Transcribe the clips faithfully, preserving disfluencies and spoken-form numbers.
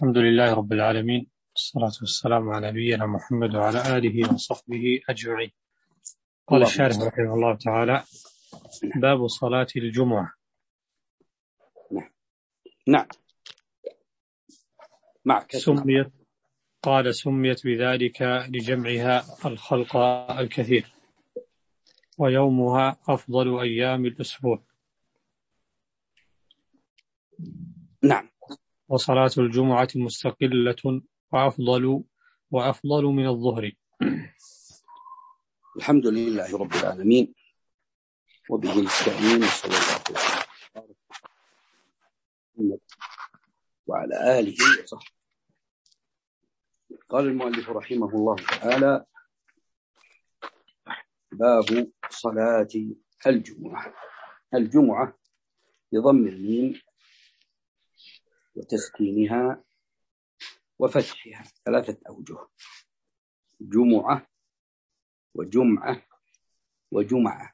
الحمد لله رب العالمين، والصلاة والسلام على نبينا محمد وعلى آله وصحبه أجمعين. قال الشارح رحمه الله تعالى: باب صلاة الجمعة. نعم معك. سميت قال سميت بذلك لجمعها الخلق الكثير، ويومها أفضل أيام الأسبوع. نعم. وصلاة الجمعة مستقلة وأفضل وأفضل من الظهر. الحمد لله رب العالمين، وبه نستعين، صلى الله عليه وسلم وعلى آله وصحبه. قال المؤلف رحمه الله تعالى: باب صلاة الجمعة. الجمعة بضم الميم وتسكينها وفتحها ثلاثة أوجه: جمعة وجمعة وجمعة.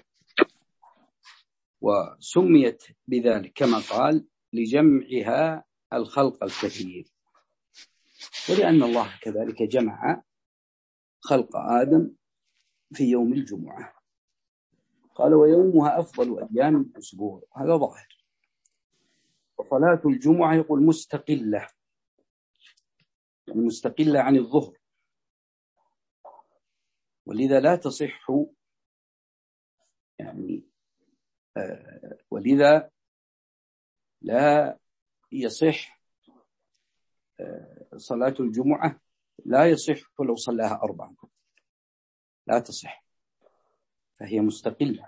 وسميت بذلك كما قال لجمعها الخلق الكثير، ولأن الله كذلك جمع خلق آدم في يوم الجمعة. قال: ويومها أفضل أيام الأسبوع. هذا ظاهر. وصلاة الجمعة يقول مستقلة، يعني مستقلة عن الظهر، ولذا لا تصح، يعني آه ولذا لا يصح آه صلاة الجمعة، لا يصح لو صلاها أربعا، لا تصح، فهي مستقلة.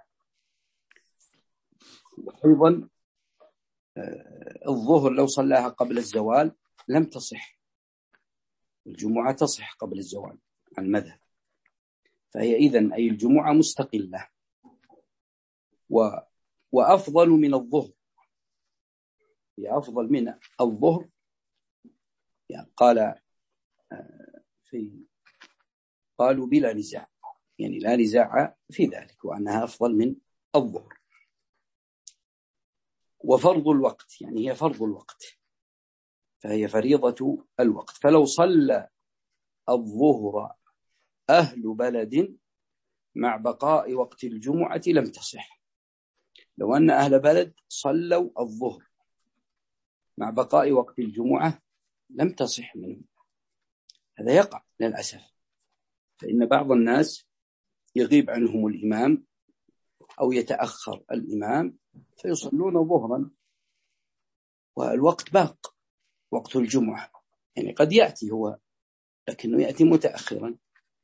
وأيضا آه الظهر لو صلاها قبل الزوال لم تصح، الجمعة تصح قبل الزوال عن المذهب. فهي إذن أي الجمعة مستقلة و... وأفضل من الظهر، هي أفضل من الظهر. يعني قال في قالوا بلا نزاع، يعني لا نزاع في ذلك، وأنها أفضل من الظهر. وفرض الوقت، يعني هي فرض الوقت، فهي فريضة الوقت. فلو صلى الظهر أهل بلد مع بقاء وقت الجمعة لم تصح. لو أن أهل بلد صلوا الظهر مع بقاء وقت الجمعة لم تصح منهم. هذا يقع للأسف، فإن بعض الناس يغيب عنهم الإمام أو يتأخر الإمام فيصلون ظهرا والوقت باق، وقت الجمعة، يعني قد يأتي هو لكنه يأتي متأخرا.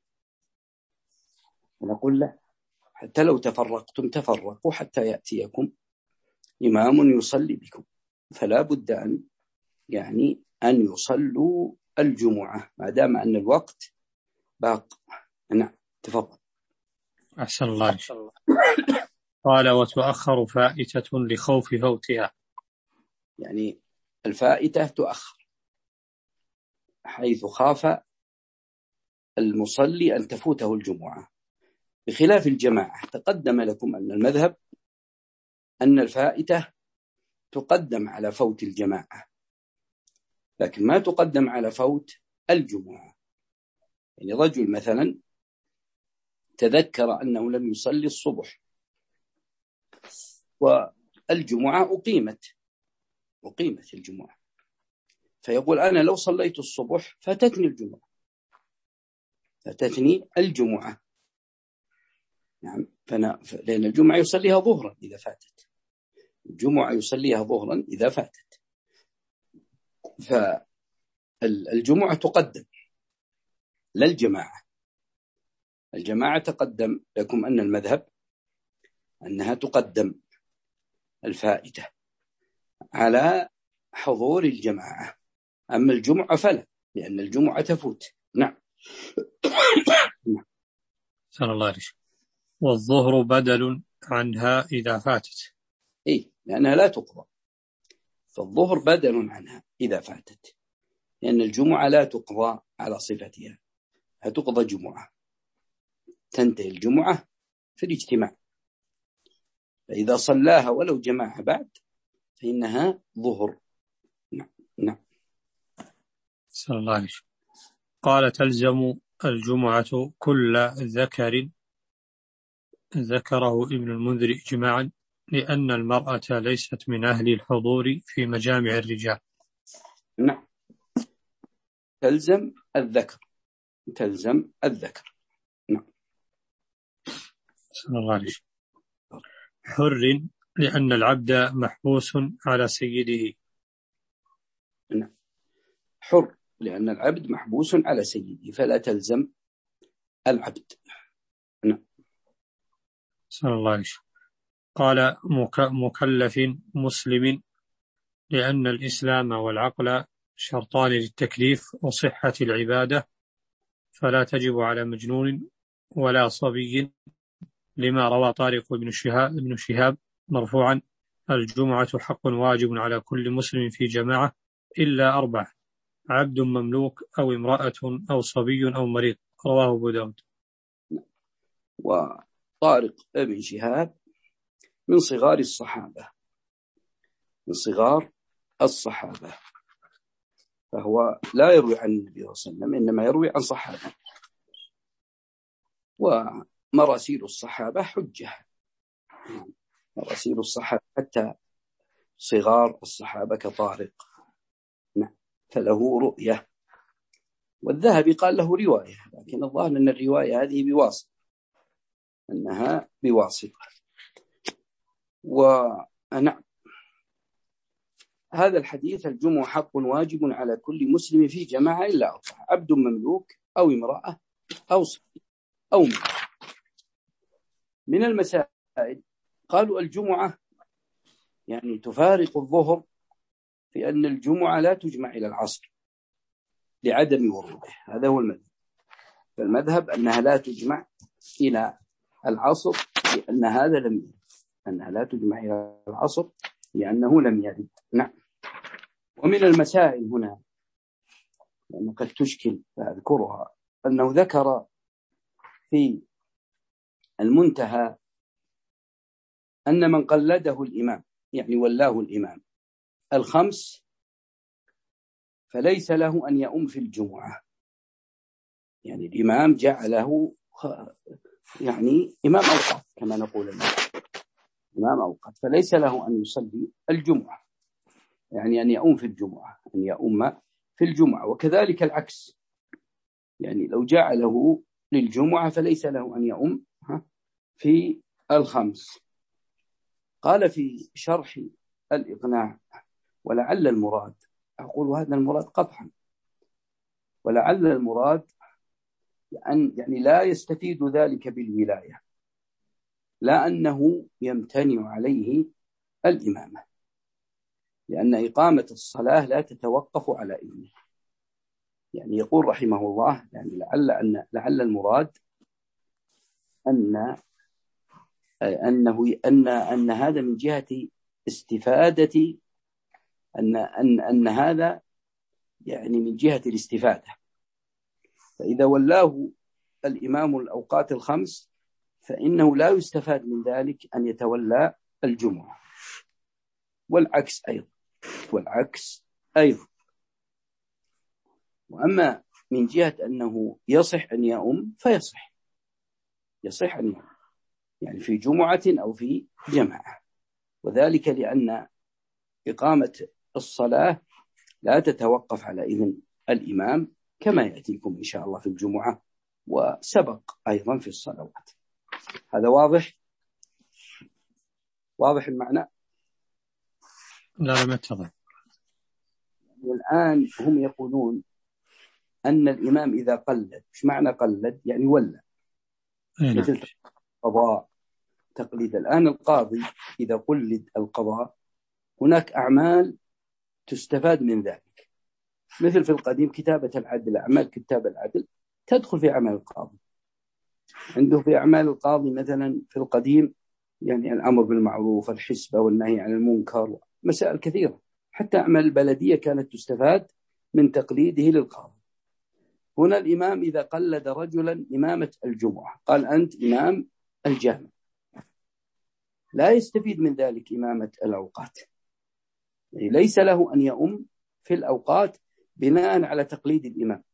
ونقول له حتى لو تفرقتم تفرقوا حتى يأتيكم إمام يصلي بكم، فلا بد أن يعني أن يصلوا الجمعة ما دام أن الوقت باق. نعم تفضل. أحسن الله. قال: وتؤخر فائتة لخوف فوتها. يعني الفائتة تؤخر حيث خاف المصلي أن تفوته الجمعة، بخلاف الجماعة. تقدم لكم أن المذهب أن الفائتة تقدم على فوت الجماعة، لكن ما تقدم على فوت الجمعة. يعني رجل مثلا تذكر أنه لم يصلي الصبح والجمعة أقيمت أقيمت الجمعة، فيقول أنا لو صليت الصبح فاتتني الجمعة فاتتني الجمعة نعم. فأنا لأن الجمعة يصليها ظهرا إذا فاتت، الجمعة يصليها ظهرا إذا فاتت، فالجمعة تقدم للجماعة. الجماعة تقدم لكم أن المذهب أنها تقدم الفائتة على حضور الجماعة، أما الجمعة فلا، لأن الجمعة تفوت. نعم. صلى الله عليه وسلم. والظهر بدل عنها إذا فاتت. إيه، لأنها لا تقضى، فالظهر بدل عنها إذا فاتت، لأن الجمعة لا تقضى على صفتها، هتقضى جمعة، تنتهي الجمعة في الاجتماع، فإذا صلاها ولو جماعة بعد فإنها ظهر. نعم. نعم. صلى الله عليه وسلم. قال تلزم الجمعة كل ذكر ذكره ابن المنذر إجماعا لأن المرأة ليست من أهل الحضور في مجامع الرجال. نعم، تلزم الذكر، تلزم الذكر. نعم. صلى الله عليه وسلم. حر لأن العبد محبوس على سيده. نعم، حر لأن العبد محبوس على سيده فلا تلزم العبد. نعم. صلى الله عليه وسلم. قال مكلف مسلم لأن الإسلام والعقل شرطان للتكليف وصحة العبادة فلا تجب على مجنون ولا صبي، لما روى طارق بن شهاب, بن شهاب مرفوعا الجمعة حق واجب على كل مسلم في جماعة إلا أربعة: عبد مملوك أو امرأة أو صبي أو مريض. رواه أبو داود. وطارق بن شهاب من صغار الصحابة، من صغار الصحابة، فهو لا يروي عن النبي صلى الله عليه وسلم، إنما يروي عن صحابة، ومراسيل الصحابة حجة، مراسيل الصحابة حتى صغار الصحابة كطارق فله رؤية. والذهبي قال له رواية، لكن الظاهر أن الرواية هذه بواسطة، أنها بواسطة. ونعم، هذا الحديث الجمعة حق واجب على كل مسلم في جماعة إلا أربعة: عبد مملوك أو امرأة أو صبي أو مريض. من المسائل قالوا الجمعة يعني تفارق الظهر في أن الجمعة لا تجمع إلى العصر لعدم وروده، هذا هو المذهب. فالمذهب أنها لا تجمع إلى العصر لأن هذا لم يرد، أنها لا تجمع إلى العصر لأنه لم يرد. نعم. ومن المسائل هنا لأنه قد تشكل فأذكرها، أنه ذكر في المنتهى أن من قلده الإمام يعني ولاه الإمام الخمس فليس له أن يؤم في الجمعة، يعني الإمام جعله يعني إمام أوقات كما نقول الآن، إمام أوقات، فليس له أن يصلي الجمعة، يعني أن يؤم في الجمعة، أن يؤم في الجمعة. وكذلك العكس، يعني لو جعله للجمعة فليس له أن يؤم في الخمس. قال في شرح الإقناع: ولعل المراد، أقول هذا المراد قطعا، ولعل المراد أن يعني لا يستفيد ذلك بالولاية، لا أنه يمتنع عليه الإمامة، لأن إقامة الصلاة لا تتوقف على إذنه. يعني يقول رحمه الله يعني لعل أن لعل المراد أن أنه أن أن هذا من جهة استفادة، أن أن أن هذا يعني من جهة الاستفادة، فإذا ولاه الإمام الأوقات الخمس فإنه لا يستفاد من ذلك أن يتولى الجمعة، والعكس أيضا، والعكس أيضا. وأما من جهة أنه يصح أن يؤم فيصح، يصح أن يؤم يعني في جمعة أو في جماعة، وذلك لأن إقامة الصلاة لا تتوقف على إذن الإمام كما يأتيكم إن شاء الله في الجمعة وسبق أيضا في الصلوات. هذا واضح؟ واضح المعنى؟ لا لم يتضح. والآن هم يقولون أن الإمام إذا قلد، إيش معنى قلد؟ يعني ولى، مثل القضاء تقليد. الآن القاضي إذا قلد القضاء هناك أعمال تستفاد من ذلك، مثل في القديم كتابة العدل، أعمال كتاب العدل تدخل في أعمال القاضي. عنده في أعمال القاضي مثلا في القديم يعني الأمر بالمعروف، الحسبة والنهي عن المنكر، مسائل كثيرة، حتى أعمال البلدية كانت تستفاد من تقليده للقاضي. هنا الإمام إذا قلد رجلا إمامة الجمعة قال أنت إمام الجامع، لا يستفيد من ذلك إمامة الأوقات، يعني ليس له أن يؤم في الأوقات بناء على تقليد الإمام،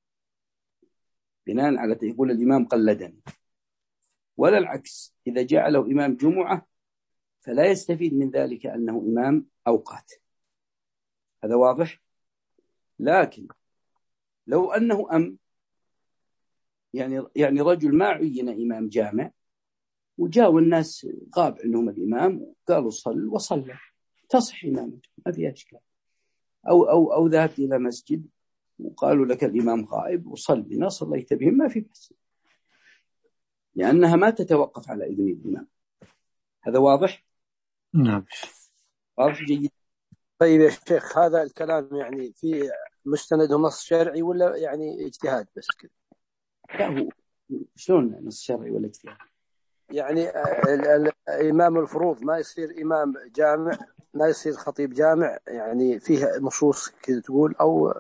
بناء على يقول الإمام قلدني، ولا العكس. إذا جعله إمام جمعة فلا يستفيد من ذلك أنه إمام أوقات. هذا واضح. لكن لو أنه أم يعني يعني رجل ما عين إمام جامع وجاءوا الناس غاب عنهم الإمام وقالوا صل وصلى، تصح إمامته ما فيها إشكال. أو أو أو ذهبت إلى مسجد وقالوا لك الإمام غائب وصلينا صليت بهم ما في بأس، لأنها ما تتوقف على إذن الإمام. هذا واضح؟ نعم واضح جيد. طيب يا شيخ، هذا الكلام يعني في مستنده نص شرعي ولا يعني اجتهاد بس كذا؟ لا، هو شلون نص شرعي ولا اجتهاد؟ يعني إمام الفروض ما يصير إمام جامع، ما يصير خطيب جامع، يعني فيه نصوص كذا تقول؟ أو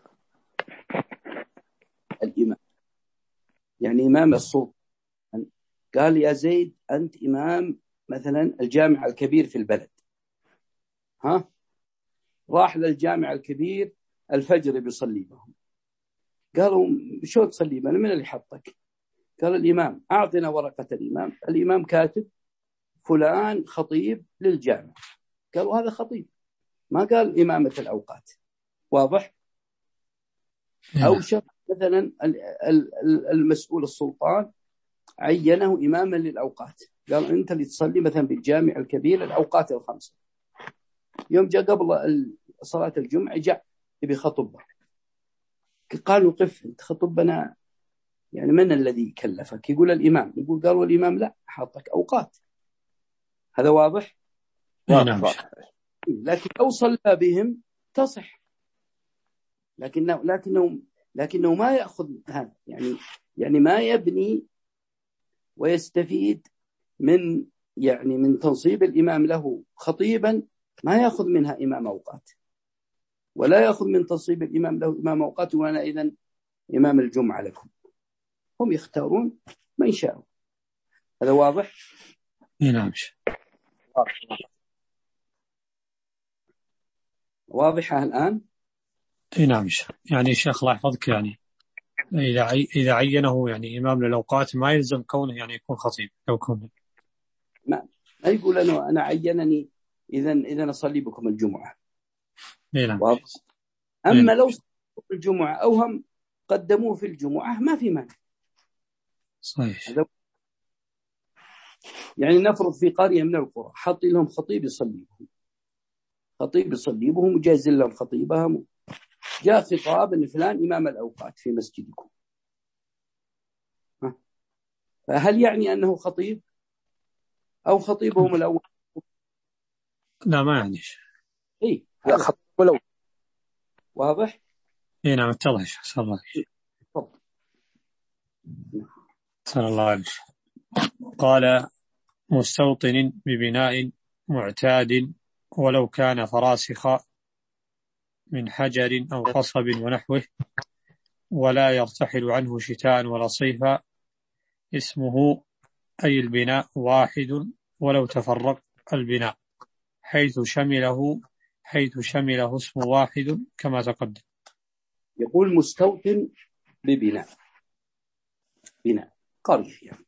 الإمام يعني إمام السلطان قال يا زيد أنت إمام مثلا الجامع الكبير في البلد، ها راح للجامع الكبير الفجر بيصلي بهم، قالوا شو تصلي بنا؟ من اللي حطك؟ قال الإمام. أعطنا ورقة الإمام. الإمام كاتب فلان خطيب للجامع. قالوا هذا خطيب، ما قال إمامة الأوقات. واضح؟ أو شخص مثلا المسؤول السلطان عينه إماما للأوقات، قال أنت اللي تصلي مثلا بالجامع الكبير الأوقات الخمسة. يوم جاء قبل صلاة الجمعة جاء يبي خطبه، قالوا قف أنت خطبنا، يعني من الذي كلفك؟ يقول الإمام. يقول قالوا الإمام لا، حاطك أوقات. هذا واضح؟ نعم. لكن لو صلى بهم تصح، لكنه لكنه لكنه ما يأخذ هذا، يعني يعني ما يبني ويستفيد من يعني من تنصيب الإمام له خطيبا، ما يأخذ منها إمام أوقات، ولا يأخذ من تنصيب الإمام له إمام أوقات وأنا إذن إمام الجمعة لكم. هم يختارون من شاءوا. هذا واضح؟ نعم. واضحة الآن؟ نعم. يعني الشيخ الله يحفظك، يعني إذا إذا عينه يعني إمام للأوقات ما يلزم كونه يعني يكون خطيب لو كونه. ما ما يقول أنا أنا عينني إذن إذن أصلي بكم الجمعة. نعم. أما لو صلوا الجمعة أو هم قدموه في الجمعة ما في مانع. صحيح. يعني نفرض في قرية من القرى حط لهم خطيب يصلي بهم، خطيب يصلي بهم وجاز لهم خطيبهم، جاء خطاب ان فلان إمام الأوقات في مسجدكم، فهل يعني أنه خطيب أو خطيبهم الأول؟ لا ما يعني. إيه خطيب الأول. واضح؟ إيه نعم اتضح. صلى الله عليه وسلم. صلى الله عليه وسلم. قال مستوطن ببناء معتاد ولو كان فراسخ من حجر أو قصب ونحوه ولا يرتحل عنه شتاء ولا صيفا، اسمه أي البناء واحد ولو تفرق البناء، حيث شمله حيث شمله اسم واحد كما تقدم. يقول مستوطن ببناء، بناء قرية يعني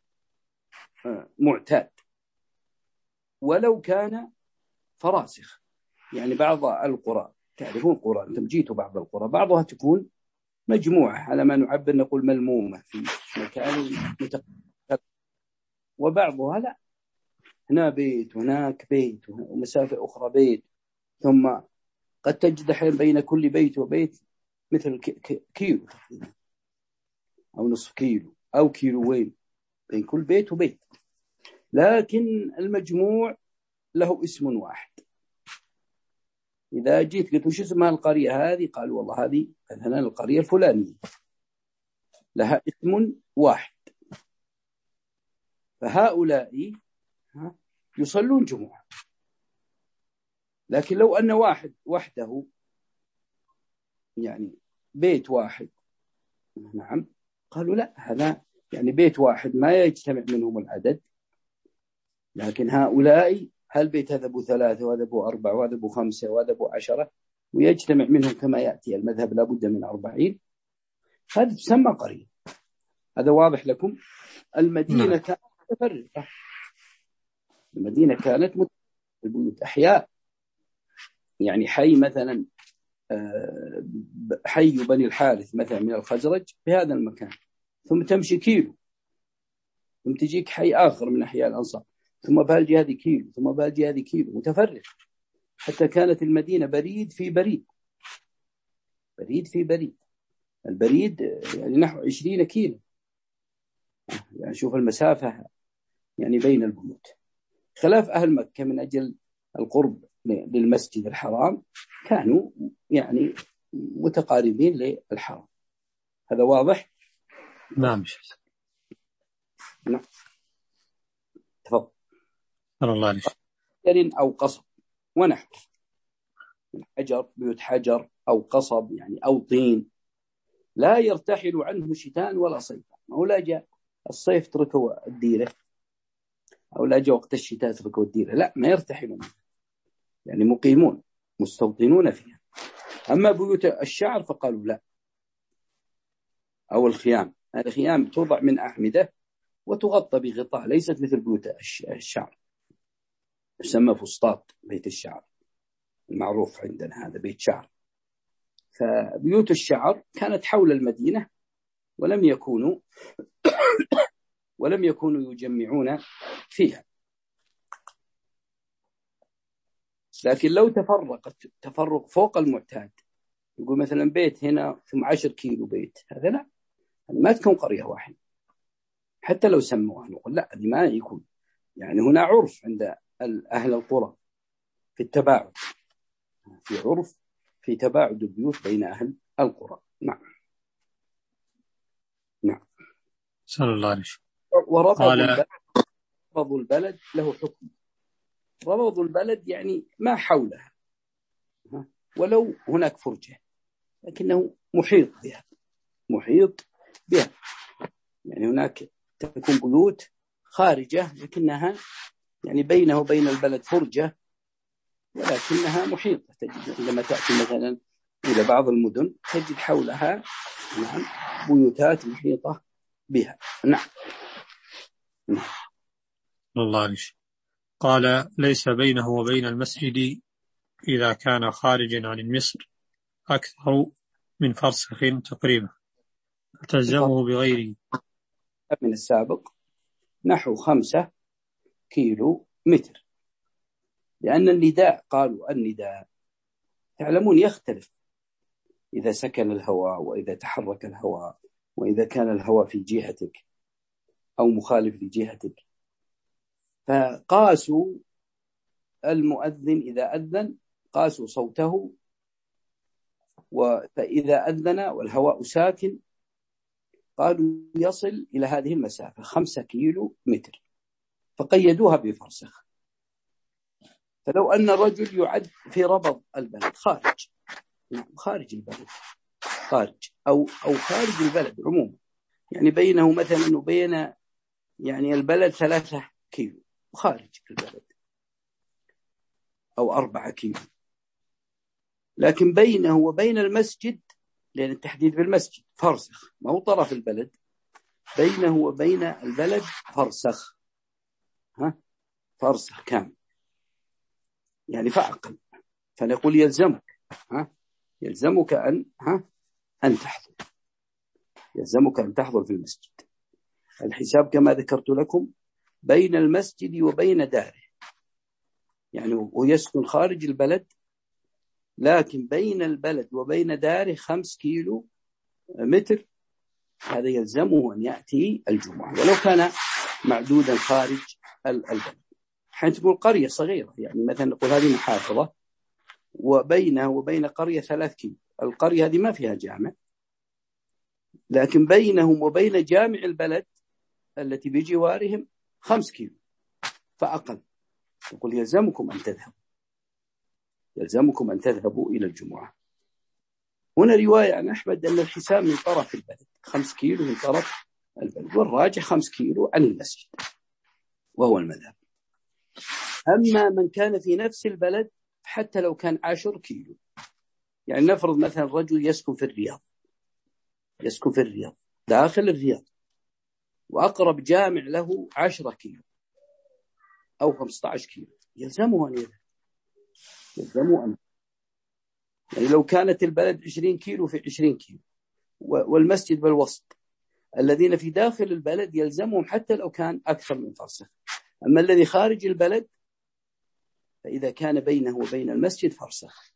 معتاد ولو كان فراسخ، يعني بعض القرى تعرفون قرى أنتم جيتوا بعض القرى بعضها تكون مجموعة على ما نعبر نقول ملمومة في مكان متقارب، وبعضها لا، هنا بيت وهناك بيت ومسافة أخرى بيت، ثم قد تجد حين بين كل بيت وبيت مثل كيلو أو نصف كيلو أو كيلوين بين كل بيت وبيت، لكن المجموع له اسم واحد. إذا جيت قلت وش اسمها القرية هذه؟ قالوا والله هذه مثلا القرية الفلانية لها اسم واحد، فهؤلاء يصلون جمعة. لكن لو أن واحد وحده يعني بيت واحد، نعم قالوا لا، هذا يعني بيت واحد ما يجتمع منهم العدد، لكن هؤلاء هل بيت هذا أبو ثلاثة وهذا أبو أربعة وهذا أبو خمسة وهذا أبو عشرة، ويجتمع منهم كما يأتي المذهب لابد من أربعين، هذا تسمى قرية. هذا واضح لكم. المدينة كانت متفرقة، المدينة كانت متفرقة أحياء، يعني حي مثلا حي بني الحارث مثلا من الخزرج في هذا المكان، ثم تمشي كيلو ثم تجيك حي آخر من أحياء الأنصار، ثم بهالجهة هذه كيلو، ثم بهالجهة هذه كيلو، متفرق. حتى كانت المدينة بريد في بريد، بريد في بريد. البريد يعني نحو عشرين كيلو، يعني شوف المسافة يعني بين البيوت. خلاف أهل مكة من أجل القرب للمسجد الحرام كانوا يعني متقاربين للحرام. هذا واضح؟ نعم. نعم تفضل. الله عليك. أو قصب ونحو من حجر، بيوت حجر أو قصب يعني أو طين، لا يرتحل عنه شتاء ولا صيف. أو لا جاء الصيف تركوا الديرة، أو لا جاء وقت الشتاء تركوا الديرة، لا ما يرتحلون، يعني مقيمون مستوطنون فيها. أما بيوت الشعر فقالوا لا، أو الخيام. هذا خيام توضع من أعمدة وتغطى بغطاء، ليست مثل بيوت الشعر، يسمى فسطاط بيت الشعر المعروف عندنا، هذا بيت شعر. فبيوت الشعر كانت حول المدينة، ولم يكونوا ولم يكونوا يجمعون فيها. لكن لو تفرقت تفرق فوق المعتاد، يقول مثلا بيت هنا ثم عشر كيلو بيت، هذا لا، ما تكون قرية واحدة حتى لو سموها. نقول لا، هذه ما يكون، يعني هنا عرف عند أهل القرى في التباعد، في عرف في تباعد البيوت بين أهل القرى. نعم نعم. صلى الله عليه وسلم. وربض البلد، ربض البلد له حكم. ربض البلد يعني ما حولها، ولو هناك فرجة لكنه محيط بها، محيط بها. يعني هناك تكون بيوت خارجة لكنها يعني بينه وبين البلد فرجة، ولكنها محيطة. تجد عندما تأتي مثلا إلى بعض المدن تجد حولها نعم بيوتات محيطة بها. نعم. نعم. الله عليه. قال ليس بينه وبين المسجد إذا كان خارجا عن مصر أكثر من فرسخ تقريبا، تلزمه بغيره من السابق نحو خمسة كيلو متر، لأن النداء قالوا النداء تعلمون يختلف إذا سكن الهواء وإذا تحرك الهواء، وإذا كان الهواء في جهتك أو مخالف لجهتك. فقاسوا المؤذن إذا أذن قاسوا صوته، فإذا أذن والهواء ساكن قالوا يصل إلى هذه المسافة خمسة كيلو متر، فقيدوها بفرسخ. فلو أن الرجل يعد في ربض البلد خارج، خارج البلد، خارج أو أو خارج البلد عموما، يعني بينه مثلا وبين يعني البلد ثلاثة كيلو خارج البلد أو أربعة كيلو، لكن بينه وبين المسجد، لأن التحديد بالمسجد فرسخ ما هو طرف البلد، بينه وبين البلد فرسخ، ها فرسخ كامل، يعني فأقل. فنقول يلزمك ها يلزمك أن ها أن تحضر، يلزمك أن تحضر في المسجد. الحساب كما ذكرت لكم بين المسجد وبين داره، يعني هو يسكن خارج البلد لكن بين البلد وبين داره خمس كيلو متر، هذا يلزمه أن يأتي الجمعة ولو كان معدودا خارج البلد. حين تقول قرية صغيرة، يعني مثلا نقول هذه محافظة وبينها وبين قرية ثلاث كيلو، القرية هذه ما فيها جامع، لكن بينهم وبين جامع البلد التي بجوارهم خمس كيلو فأقل، يقول يلزمكم أن تذهبوا يلزمكم أن تذهبوا إلى الجمعة. هنا رواية عن أحمد أن الحساب من طرف البلد، خمس كيلو من طرف البلد، والراجح خمس كيلو عن المسجد وهو المذهب. أما من كان في نفس البلد حتى لو كان عشر كيلو يعني نفرض مثلا رجل يسكن في الرياض يسكن في الرياض داخل الرياض، وأقرب جامع له عشرة كيلو أو خمسة عشر كيلو، يلزمه أن يذهب، يلزمه أن يعني لو كانت البلد عشرين كيلو في عشرين كيلو والمسجد بالوسط، الذين في داخل البلد يلزمهم حتى لو كان أكثر من فرسخ. أما الذي خارج البلد فإذا كان بينه وبين المسجد فرسخ.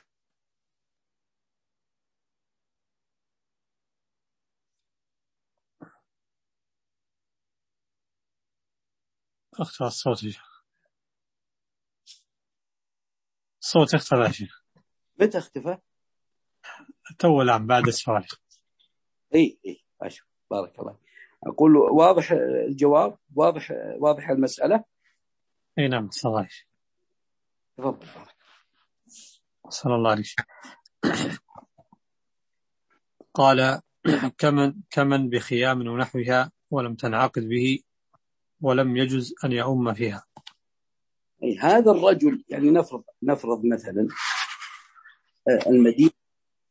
اختفى الصوت يا شيخ. الصوت اختفى يا شيخ. متى اختفى؟ تو الآن بعد السؤال. اي اي اشوف. بارك الله. اقول واضح الجواب، واضح واضح المسألة. اي نعم صحيح. تفضل. صلى الله عليه وسلم. قال كمن كمن بخيام ونحوها ولم تنعقد به ولم يجز أن يؤم فيها. أي هذا الرجل يعني نفرض نفرض مثلا المدينة،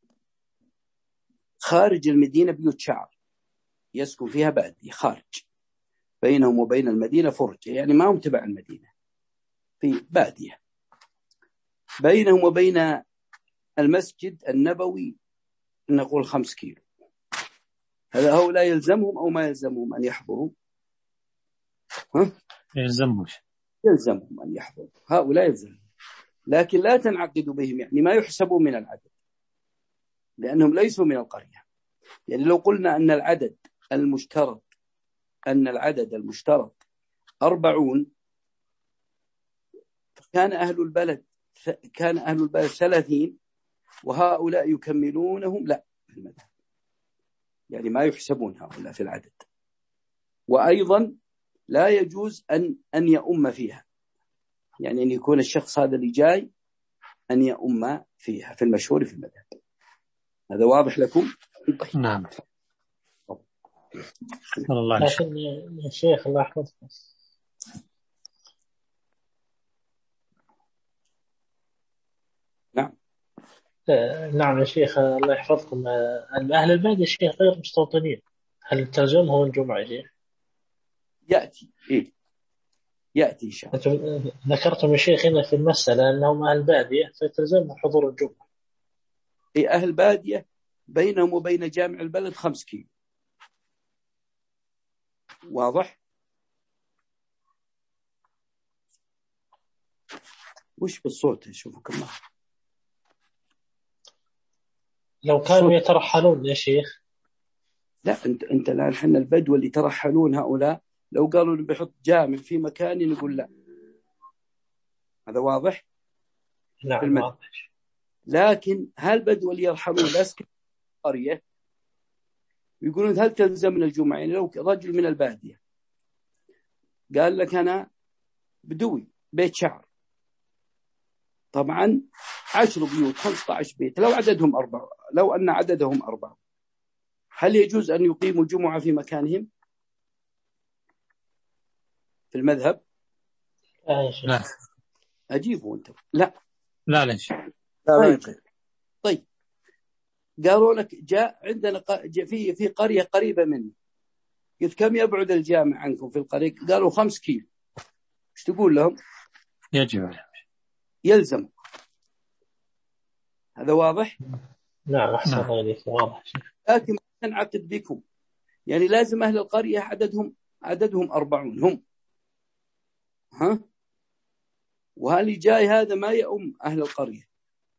خارج المدينة بيوت شعر يسكن فيها بادية، خارج بينهم وبين المدينة فرجة، يعني ما هم تبع المدينة، في بادية بينهم وبين المسجد النبوي نقول خمس كيلو. هذا هؤلاء يلزمهم أو ما يلزمهم أن يحضروا؟ ها؟ يلزمهم يلزمهم أن يحضروا، هؤلاء يلزمهم، لكن لا تنعقد بهم، يعني ما يحسبوا من العدد لأنهم ليسوا من القرية. يعني لو قلنا أن العدد المشترط أن العدد المشترط أربعون، كان أهل البلد كان أهل البلد ثلاثين وهؤلاء يكملونهم، لا في المذهب يعني ما يحسبون هؤلاء في العدد. وأيضا لا يجوز أن أن يؤم فيها، يعني أن يكون الشخص هذا اللي جاي أن يؤم فيها في المشهور في المذهب. هذا واضح لكم؟ طيب. نعم. الله لكن يا شيخ الله يحفظكم، نعم نعم يا شيخ الله يحفظكم، أهل البلد يا شيخ غير مستوطنين، هل تلزمهم الجمعة يا شيخ؟ يأتي إيه؟ يأتي إن شاء الله. ذكرتم يا شيخ هنا في المسألة أنهم أهل بادية فتلزمهم حضور الجمعة. إيه أهل بادية بينهم وبين جامع البلد خمس كيلو. واضح؟ وش بالصوت شوفوا الله. لو كانوا يترحلون يا شيخ. لا أنت أنت الآن حنا البدو اللي ترحلون هؤلاء لو قالوا بحط جامع في مكاني نقول لا. هذا واضح؟ نعم واضح. لكن هل بدو اللي يرحلون لاسكن قرية يقولون هل تلزمنا الجمعة؟ يعني لو رجل من البادية قال لك أنا بدوي بيت شعر، طبعا عشر بيوت خمسة عشر بيت، لو عددهم أربعة، لو أن عددهم أربعة، هل يجوز أن يقيموا الجمعة في مكانهم في المذهب؟ لا. أجيبوا أنت. لا لا ليش؟ طيب. طيب قالوا لك جاء عندنا في في قرية قريبة مني، قلت كم يبعد الجامع عنكم في القرية؟ قالوا خمس كيلو. ايش تقول لهم؟ يجب يلزم. هذا واضح؟ نعم أحسن عليك واضح. لكن ما نعقد بكم، يعني لازم أهل القرية عددهم عددهم أربعون هم، ها؟ وهل جاي هذا ما يؤم أهل القرية؟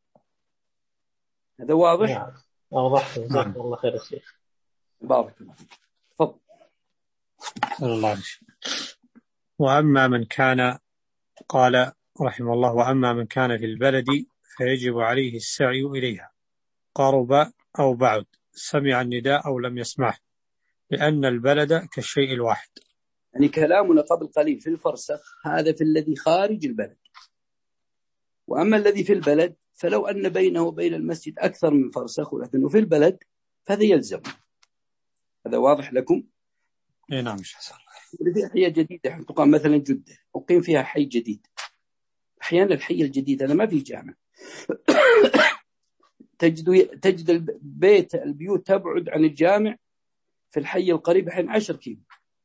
هذا واضح؟ نعم واضح. جزاكم الله خير يا شيخ. بارك الله فيك. تفضل. صلى الله عليه وسلم. وأما من كان قال رحمه الله وأما من كان في البلد فيجب عليه السعي إليها قرب أو بعد، سمع النداء أو لم يسمعه، لأن البلد كالشيء الواحد. يعني كلامنا قبل قليل في الفرسخ هذا في الذي خارج البلد، وأما الذي في البلد فلو أن بينه وبين المسجد أكثر من فرسخ ولكنه في البلد فهذا يلزم. هذا واضح لكم؟ إيه نعم مش حسن. في حية جديدة تقام مثلا جدة أقيم فيها حي جديد، أحيانا الحي الجديد هذا ما فيه جامع تجد تجد البيت البيوت تبعد عن الجامع في الحي القريب حين عشر كيلو،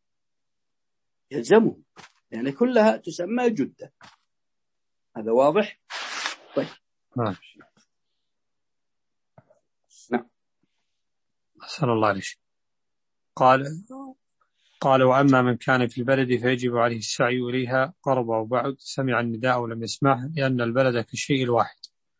يلزمه يعني كلها تسمى جدة. هذا واضح؟ طيب نعم. نعم. أسأل الله عليك. قال قال وأما من كان في البلد فيجب عليه السعي إليها قرب أو بعد، سمع النداء ولم يسمعه، لأن البلد كالشيء الواحد.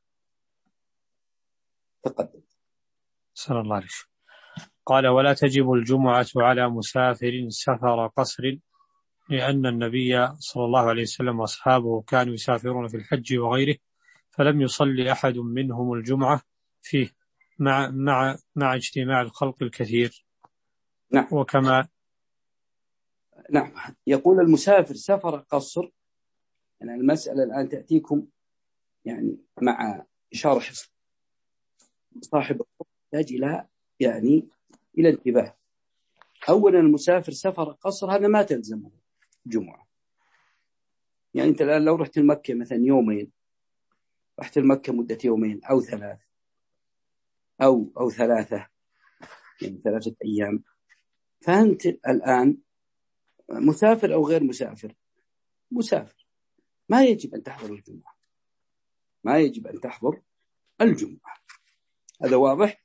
تقدم. أسأل الله عليك. قال ولا تجب الجمعة على مسافر سفر قصر، لأن النبي صلى الله عليه وسلم وأصحابه كانوا يسافرون في الحج وغيره، فلم يصلي أحد منهم الجمعة فيه مع مع مع اجتماع الخلق الكثير. نعم. وكما نعم. يقول المسافر سفر قصر، يعني المسألة الآن تأتيكم يعني مع شرح صاحب يحتاج إلى يعني إلى انتباه. أولا المسافر سفر قصر هذا ما تلزمه جمعة. يعني أنت الآن لو رحت المكة مثلا يومين، رحت المكة مدة يومين أو ثلاث أو أو ثلاثة يعني ثلاثة أيام، فأنت الآن مسافر أو غير مسافر، مسافر ما يجب أن تحضر الجمعة، ما يجب أن تحضر الجمعة. هذا واضح؟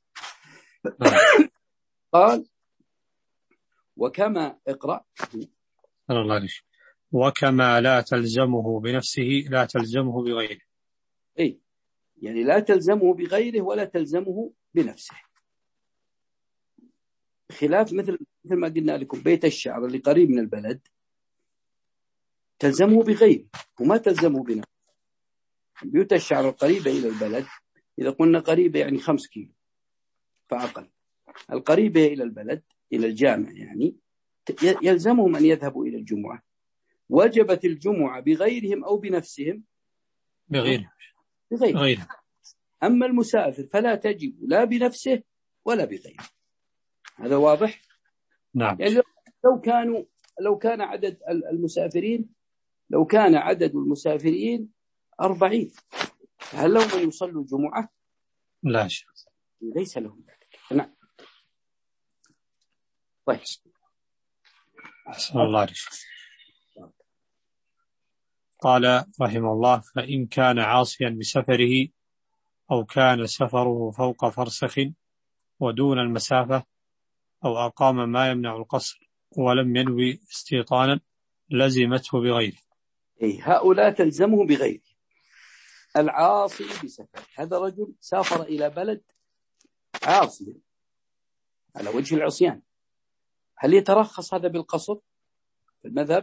قال وكما اقرأ. الله عليك. وكما لا تلزمه بنفسه لا تلزمه بغيره. أي يعني لا تلزمه بغيره ولا تلزمه بنفسه، خلاف مثل مثل ما قلنا لكم بيت الشعر اللي قريب من البلد تلزمه بغيره وما تلزمه بنفسه. بيوت الشعر القريبة إلى البلد إذا قلنا قريبة يعني خمس كيلو فأقل، القريبة إلى البلد إلى الجامع يعني يلزمهم أن يذهبوا إلى الجمعة. وجبت الجمعة بغيرهم أو بنفسهم بغيره. بغيره. بغيره. أما المسافر فلا تجب لا بنفسه ولا بغيره. هذا واضح؟ نعم. يعني لو كانوا لو كان عدد المسافرين لو كان عدد المسافرين أربعين، هل لهم أن يصلوا الجمعة؟ لا شيء. ليس لهم ذلك. نعم. طيب. أحسن الله عليك. قال رحمه الله فإن كان عاصيا بسفره أو كان سفره فوق فرسخ ودون المسافة أو أقام ما يمنع القصر ولم ينوي استيطانا لزمته بغيره. إيه هؤلاء تلزمه بغيره. العاصي بسفر، هذا رجل سافر إلى بلد عاصي على وجه العصيان، هل يترخص هذا بالقصر في المذهب؟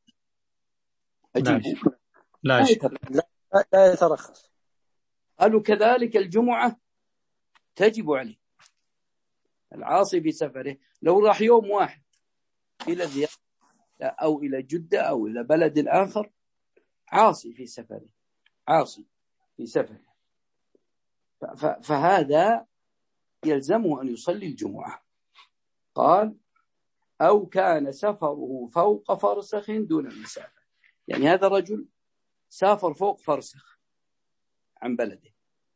أجيبه لا, لا, لا, لا يترخص. قالوا كذلك الجمعة تجب عليه. العاصي بسفره لو راح يوم واحد إلى الرياض أو إلى جدة أو إلى بلد آخر، عاصي في سفره عاصي في سفره فهذا يلزمه أن يصلي الجمعة. قال أو كان سفره فوق فرسخ دون المسافة، يعني هذا رجل سافر فوق فرسخ عن بلده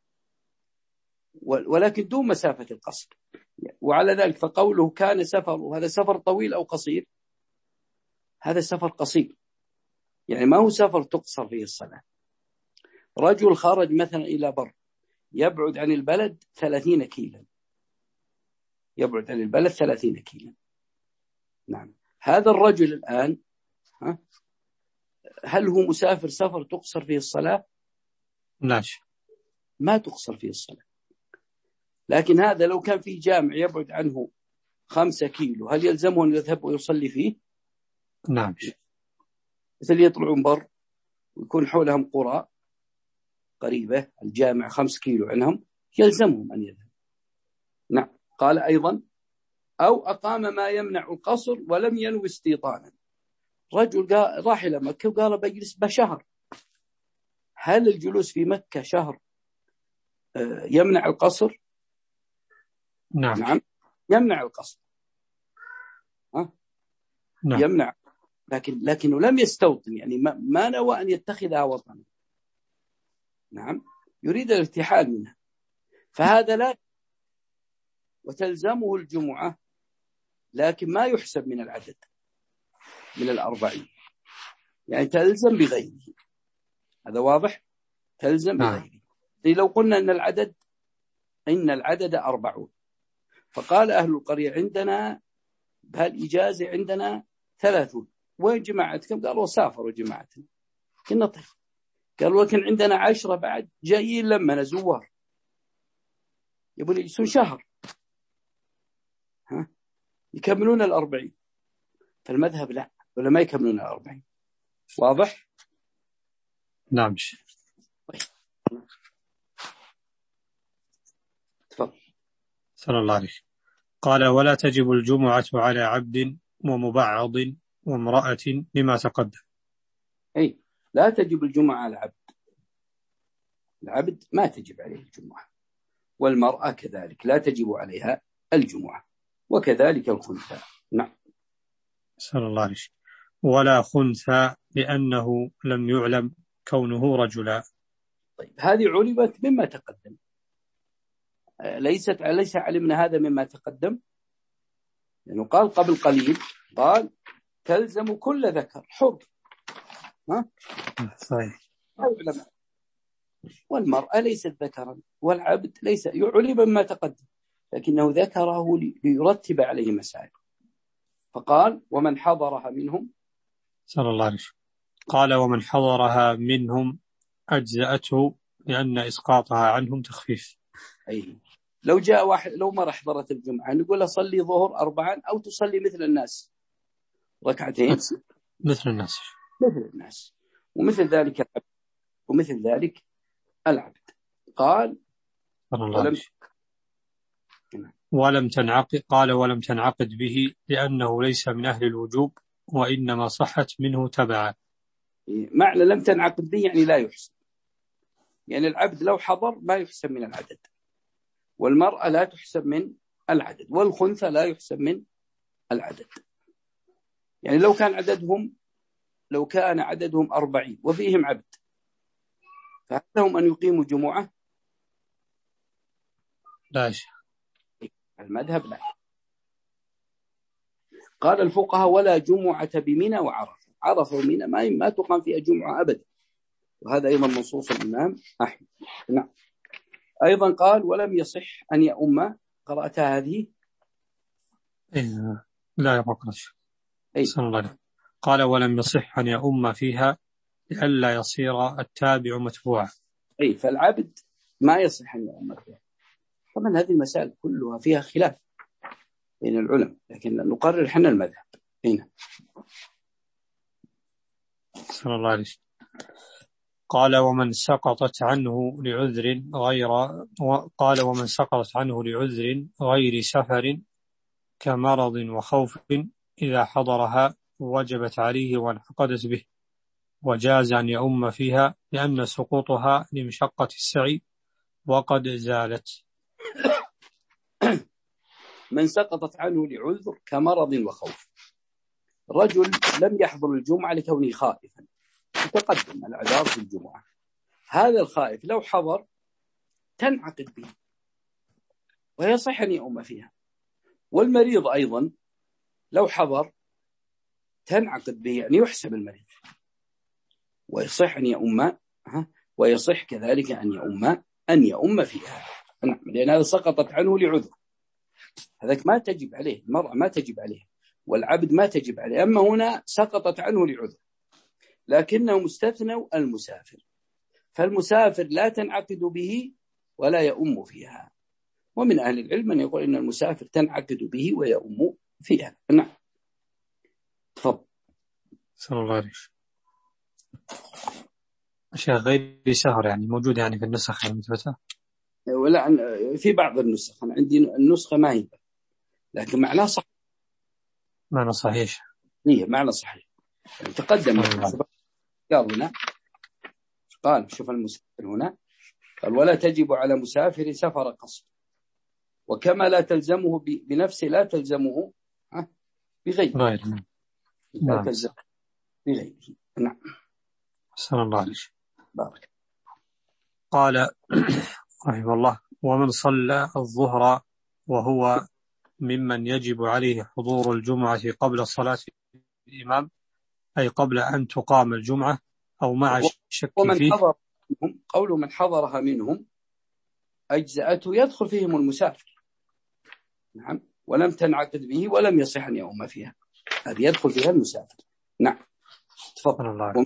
ولكن دون مسافة القصر، وعلى ذلك فقوله كان سفره هذا سفر طويل أو قصير؟ هذا سفر قصير، يعني ما هو سفر تقصر فيه الصلاة. رجل خرج مثلا إلى بر يبعد عن البلد ثلاثين كيلا، يبعد عن البلد ثلاثين كيلا. نعم. هذا الرجل الآن ها هل هو مسافر سفر تقصر فيه الصلاة؟ لا، ما تقصر فيه الصلاة. لكن هذا لو كان في جامع يبعد عنه خمسة كيلو هل يلزمه أن يذهب ويصلي فيه؟ نعم. مثل يطلعون بر ويكون حولهم قرى قريبة الجامع خمس كيلو عنهم يلزمهم أن يذهب. نعم. قال أيضا أو أقام ما يمنع القصر ولم ينوي استيطانا، رجل راح إلى مكة وقال بجلس بشهر، هل الجلوس في مكة شهر يمنع القصر؟ نعم. نعم يمنع القصر. ها؟ نعم. يمنع، لكن لكنه لم يستوطن، يعني ما, ما نوى أن يتخذها وطنا. نعم يريد الارتحال منها. فهذا لا، وتلزمه الجمعة لكن ما يحسب من العدد من الأربعين، يعني تلزم بغيره. هذا واضح؟ تلزم بغيره. لو قلنا أن العدد إن العدد أربعون، فقال أهل القرية عندنا بهالإجازة عندنا ثلاثون، وين جماعتكم؟ قالوا سافروا جماعتنا. كنا طيب، قالوا لكن عندنا عشرة بعد جايين لما زوار يبون يجلسون شهر، ها يكملون الأربعين. فالمذهب لا، ولا ما يكملون الأربعين. واضح؟ نعم. طيب تفضل. صلى الله عليه. قال ولا تجب الجمعة على عبد ومبعض وامرأة لما تقدم. أي لا تجب الجمعة على العبد، العبد ما تجب عليه الجمعة، والمرأة كذلك لا تجب عليها الجمعة، وكذلك الخنثى. نعم. صلى الله عليه. ولا خنثى لأنه لم يعلم كونه رجلا. طيب هذه علمت مما تقدم، ليست ليس علمنا هذا مما تقدم، لأنه يعني قال قبل قليل قال تلزم كل ذكر حر، ها صحيح. والمرأة ليست ذكرا والعبد ليس، يعلم مما تقدم لكنه ذكره ليرتب عليه مسائل، فقال ومن حضرها منهم. صلى الله عليه وسلم. قال ومن حضرها منهم أجزأته لأن إسقاطها عنهم تخفيف. أي لو جاء واحد لو ما حضرت الجمعة نقول له صلي ظهر أربعا أو تصلي مثل الناس ركعتين مثل الناس مثل الناس ومثل ذلك العبد ومثل ذلك العبد. قال ولم, ولم تنعقد قال ولم تنعقد به لأنه ليس من أهل الوجوب وإنما صحت منه تبعا. معنى لم تنعقد به يعني لا يحسب، يعني العبد لو حضر ما يحسب من العدد، والمرأة لا تحسب من العدد، والخنثى لا يحسب من العدد. يعني لو كان عددهم لو كان عددهم أربعين وفيهم عبد فهل لهم أن يقيموا جمعة؟ لا. المذهب لا. قال الفقهاء ولا جمعة بمنى وعرفة، عرفة ومنى ما ما تقام فيها جمعة أبدا، وهذا أيضا منصوص الإمام أحمد. نعم. أيضا قال ولم يصح أن يؤم، قرأتها هذه؟ إيه لا يقرأش. صلى الله عليه. قال ولم يصح أن يؤم فيها لئلا يصير التابع متبوعا. أي فالعبد ما يصح أن يؤم فيها. طبعا هذه المسائل كلها فيها خلاف بين العلماء، لكن نقرر احنا المذهب. هنا صلى الله عليه. قال ومن سقطت عنه لعذر غير قال ومن سقطت عنه لعذر غير سفر كمرض وخوف إذا حضرها وجبت عليه وانعقدت به، وجاز أن يؤم فيها لأن سقوطها لمشقة السعي وقد زالت. من سقطت عنه لعذر كمرض وخوف، رجل لم يحضر الجمعة لكونه خائفا، تقدم الأعذار في الجمعة، هذا الخائف لو حضر تنعقد به ويصح أن يؤم فيها، والمريض أيضا لو حضر تنعقد به، يعني يحسب المريض ويصح أن يؤم، ويصح كذلك أن يؤم أن يؤم فيها، لأن هذا سقطت عنه لعذر، هذاك ما تجب عليه، المرأة ما تجب عليه والعبد ما تجب عليه، أما هنا سقطت عنه لعذر لكنه مستثنى المسافر، فالمسافر لا تنعقد به ولا يؤم فيها، ومن أهل العلم من يقول إن المسافر تنعقد به ويؤم فيها. نعم تفضل. صلى الله عليه وسلم. أشياء غير سهر يعني موجودة يعني في النسخ المثبتة ولا في بعض النسخ، أنا عندي النسخة ما هي لكن معناه صح، معنى صحيح، هي معنى صحيح يعني تقدم. قال هنا قال شوف المسافر هنا قال ولا تجب على مسافر سفر قصد، وكما لا تلزمه بنفسه لا تلزمه بغيره، غير لا نعم. تلزم بغيره. نعم. صلى الله عليه وسلم. بارك. قال رحمه الله ومن صلى الظهر وهو ممن يجب عليه حضور الجمعة قبل صلاة الإمام، أي قبل أن تقام الجمعة أو مع الشك ومن فيه. حضر منهم، قوله من حضرها منهم أجزأته، يدخل فيهم المسافر، نعم، ولم تنعقد به ولم يصح أن يؤم فيها، هذه يدخل فيها المسافر. نعم تفضل.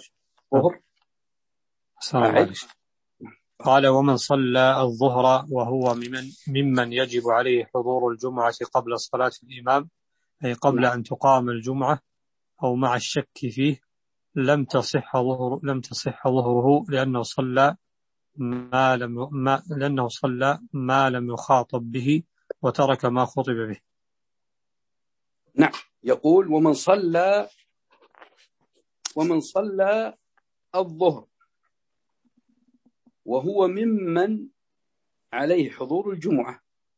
الله قال ومن صلى الظهر وهو ممن, ممن يجب عليه حضور الجمعة قبل صلاة الإمام، أي قبل نعم. أن تقام الجمعة أو مع الشك فيه، لم تصح ظهر لم تصح ظهره لأنه صلى ما لم ما لأنه صلى ما لم يخاطب به وترك ما خطب به. نعم. يقول ومن صلى ومن صلى الظهر وهو ممن عليه حضور الجمعة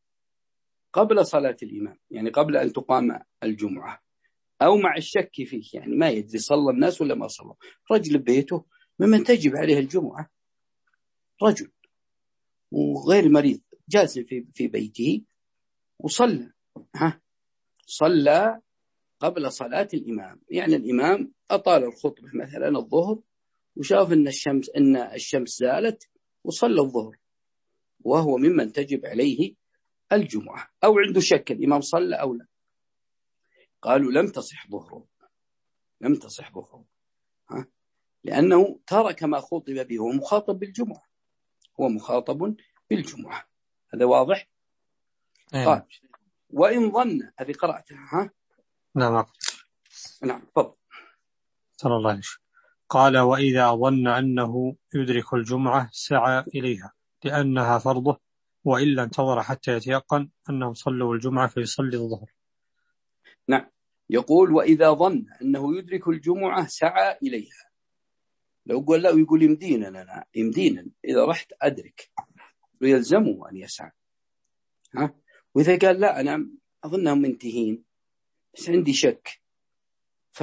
قبل صلاة الإمام، يعني قبل أن تقام الجمعة، أو مع الشك فيه، يعني ما يدري صلى الناس ولا ما صلى، رجل بيته ممن تجب عليه الجمعة، رجل وغير مريض جالس في في بيته وصلى، ها صلى قبل صلاة الإمام، يعني الإمام أطال الخطبة مثلا الظهر وشاف أن الشمس أن الشمس زالت وصلى الظهر وهو ممن تجب عليه الجمعة، أو عنده شك الإمام صلى أو لا، قالوا لم تصح ظهره، لم تصح ظهره، ها لأنه ترك ما خطب به، هو مخاطب بالجمعة، هو مخاطب بالجمعة، هذا واضح. قال وإن ظن، هذه قرأتها ها؟ نعم نعم تفضل. صلى الله عليه وسلم. قال وإذا ظن أنه يدرك الجمعة سعى إليها لأنها فرضه، وإلا انتظر حتى يتيقن أنهم صلوا الجمعة فيصلي الظهر. نعم. يقول وإذا ظن أنه يدرك الجمعة سعى إليها، لو قال لا ويقول يمدينا أنا يمدينا إذا رحت أدرك ويلزمه أن يسعى، ها. وإذا قال لا أنا أظنهم منتهين بس عندي شك، ف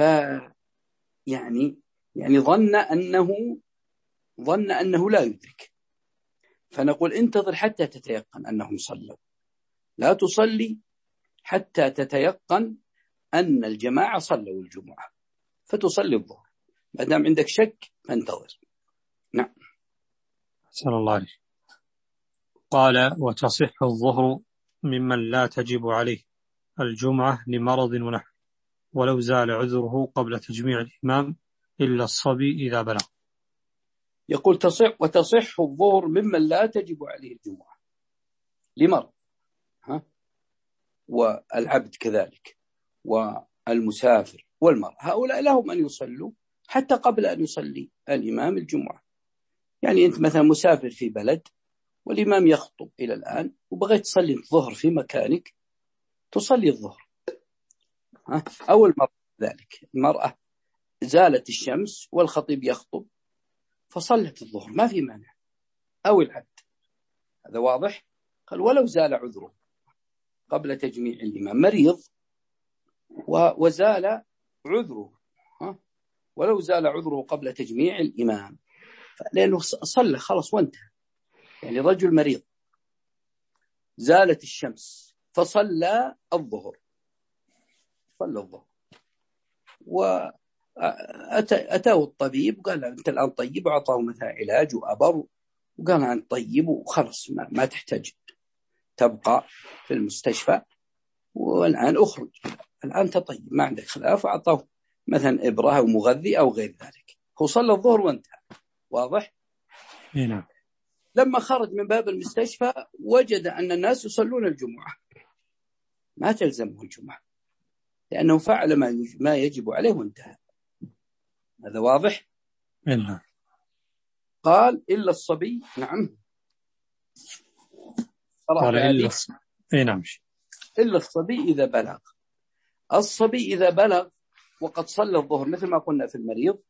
يعني يعني ظن أنه ظن أنه لا يدرك، فنقول انتظر حتى تتيقن أنهم صلوا، لا تصلي حتى تتيقن أن الجماعة صلوا الجمعة فتصلي الظهر، ما دام عندك شك فانتظر. نعم. صلى الله عليه. قال وتصح الظهر ممن لا تجب عليه الجمعة لمرض ونحو، ولو زال عذره قبل تجميع الإمام إلا الصبي إذا بلغ. يقول تصح وتصح الظهر ممن لا تجب عليه الجمعة لمرض، ها، والعبد كذلك والمسافر والمرأة، هؤلاء لهم أن يصلوا حتى قبل أن يصلي الإمام الجمعة. يعني أنت مثلا مسافر في بلد والإمام يخطب إلى الآن وبغيت تصلي الظهر في مكانك تصلي الظهر، ها؟ أو المرأة ذلك، المرأة زالت الشمس والخطيب يخطب فصلت الظهر ما في مانع، أو العبد، هذا واضح. قال ولو زال عذره قبل تجميع الإمام، مريض وزال عذره، ها؟ ولو زال عذره قبل تجميع الإمام لأنه صلى خلص وانتهى، يعني رجل مريض زالت الشمس فصلى الظهر، صلى الظهر وأتاه الطبيب وقال أنت الآن طيب، وأعطاه مثلا علاج وأبر وقال أنت طيب وخلص ما, ما تحتاج تبقى في المستشفى، والآن أخرج الآن تطيب ما عندك خلاف، وأعطاه مثلا إبرة أو مغذي أو غير ذلك، هو صلى الظهر وانتهى، واضح؟ نعم. لما خرج من باب المستشفى وجد أن الناس يصلون الجمعة ما تلزمه الجمعة لأنه فعل ما يجب عليه وانتهى، هذا واضح؟ نعم. قال إلا الصبي. نعم. قال إلا نعم. إلا الصبي إذا بلغ، الصبي إذا بلغ وقد صلى الظهر مثل ما قلنا في المريض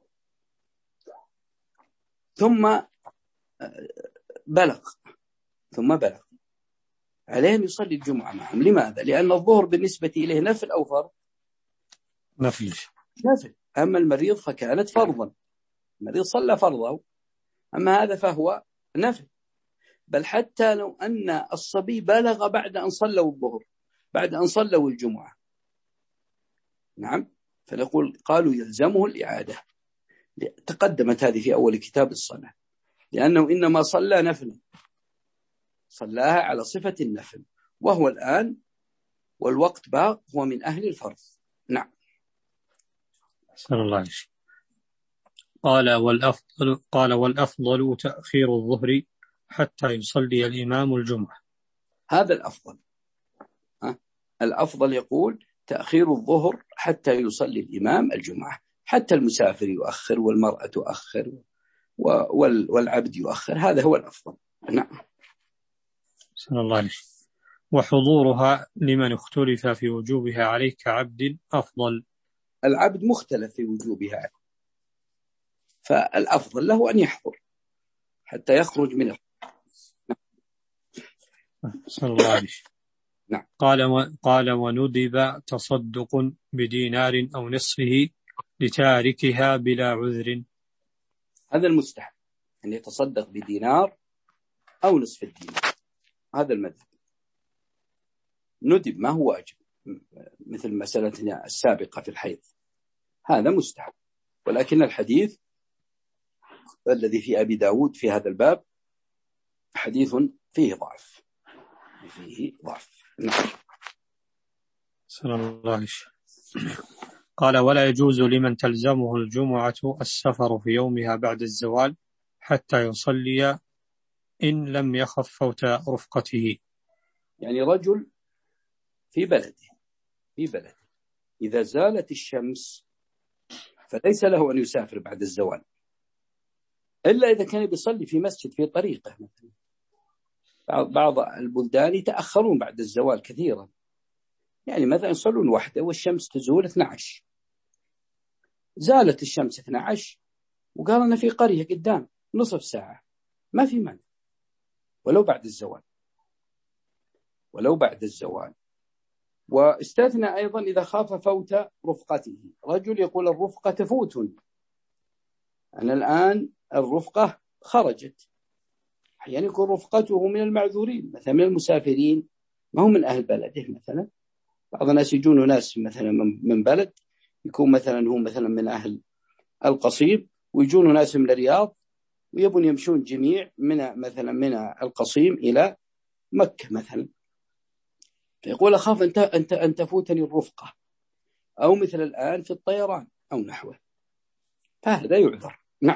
ثم بلغ ثم بلغ عليه أن يصلي الجمعة معهم. لماذا؟ لأن الظهر بالنسبة إليه نفل أو فرض؟ نفل. نفل. أما المريض فكانت فرضا، المريض صلى فرضه، أما هذا فهو نفل. بل حتى لو أن الصبي بلغ بعد أن صلوا الظهر، بعد أن صلوا الجمعة، نعم، فنقول قالوا يلزمه الإعادة. تقدمت هذه في أول كتاب الصلاة، لأنه إنما صلى نفلا، صلاها على صفة النفل، وهو الآن والوقت باق هو من أهل الفرض. نعم. أحسن الله عليك. قال والأفضل قال والأفضل تأخير الظهر حتى يصلي الإمام الجمعة. هذا الأفضل. ها؟ الأفضل يقول تأخير الظهر حتى يصلي الإمام الجمعة، حتى المسافر يؤخر والمرأة تؤخر والعبد يؤخر، هذا هو الأفضل. نعم. أحسن الله عليك. وحضورها لمن اختلف في وجوبها عليه كعبد أفضل. العبد مختلف في وجوبها، فالأفضل له أن يحضر حتى يخرج منه. أحسن الله عليك. نعم. قال و... قال وندب تصدق بدينار أو نصفه لتاركها بلا عذر. هذا المستحب أن يتصدق بدينار أو نصف الدينار، هذا المذهب. ندب ما هو واجب، مثل مسألتنا السابقة في الحيض، هذا مستحب. ولكن الحديث الذي في أبي داود في هذا الباب حديث فيه ضعف، فيه ضعف. نعم. سلام الله. قال ولا يجوز لمن تلزمه الجمعة السفر في يومها بعد الزوال حتى يصلي إن لم يخف فوت رفقته. يعني رجل في بلده في بلده إذا زالت الشمس فليس له أن يسافر بعد الزوال، إلا إذا كان يصلي في مسجد في طريقه. مثلا بعض البلدان يتأخرون بعد الزوال كثيرا، يعني مثلا يصلون وحده والشمس تزول اثني عشر، زالت الشمس اثني عشر وقال أنا في قرية قدام نصف ساعة، ما في مانع، ولو بعد الزوال ولو بعد الزوال. واستثنى أيضا إذا خاف فوت رفقته. رجل يقول الرفقة تفوتني، أنا الآن الرفقة خرجت، أحيانا يكون رفقته من المعذورين، مثلا من المسافرين، ما هو من أهل بلده. مثلا بعض الناس يجون ناس مثلا من بلد يكون مثلا هم مثلا من أهل القصيم، ويجون ناس من الرياض ويبون يمشون جميع من مثلا من القصيم إلى مكة مثلا، فيقول أخاف أنت أنت أن تفوتني الرفقة، أو مثل الآن في الطيران أو نحوه، فهذا يعذر. نعم.